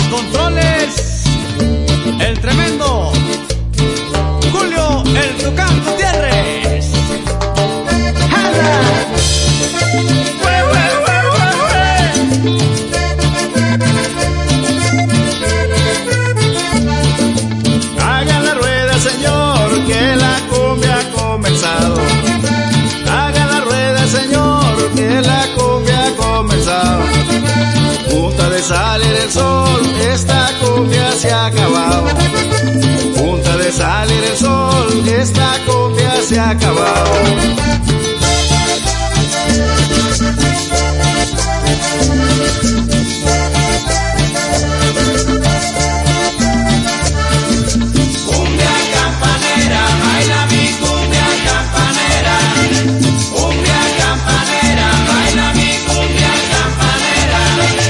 controles, el tremendo Julio el Tucán Gutiérrez. ¡Jala! ¡Hue, hue, hue, hue, hue! Haga la rueda, señor, que la cumbia ha comenzado. Haga la rueda, señor, que la cumbia ha comenzado. Punta de salir el sol, esta cumbia se ha acabado. Punta de salir el sol, esta cumbia se ha acabado. Cumbia campanera, baila mi cumbia campanera. Cumbia campanera, baila mi cumbia campanera.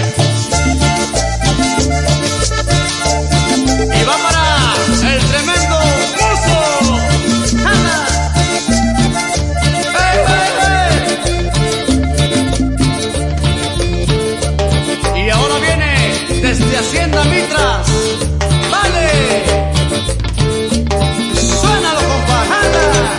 Y va para el tremendo Muso. ¡Jala! ¡Ey, ey, ey! Y ahora viene desde Hacienda Mitras. ¡Vale! ¡Suénalo, compa! ¡Jala!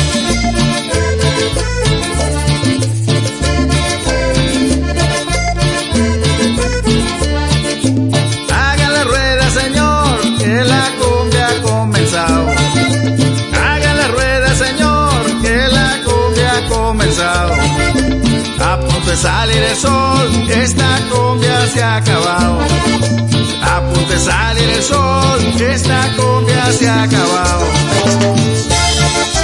Haga la rueda, señor, que la cumbia ha comenzado. Haga la rueda, señor, que la cumbia ha comenzado. A punto de salir el sol, esta cumbia se ha acabado. A punto de salir el sol, esta cumbia se ha acabado.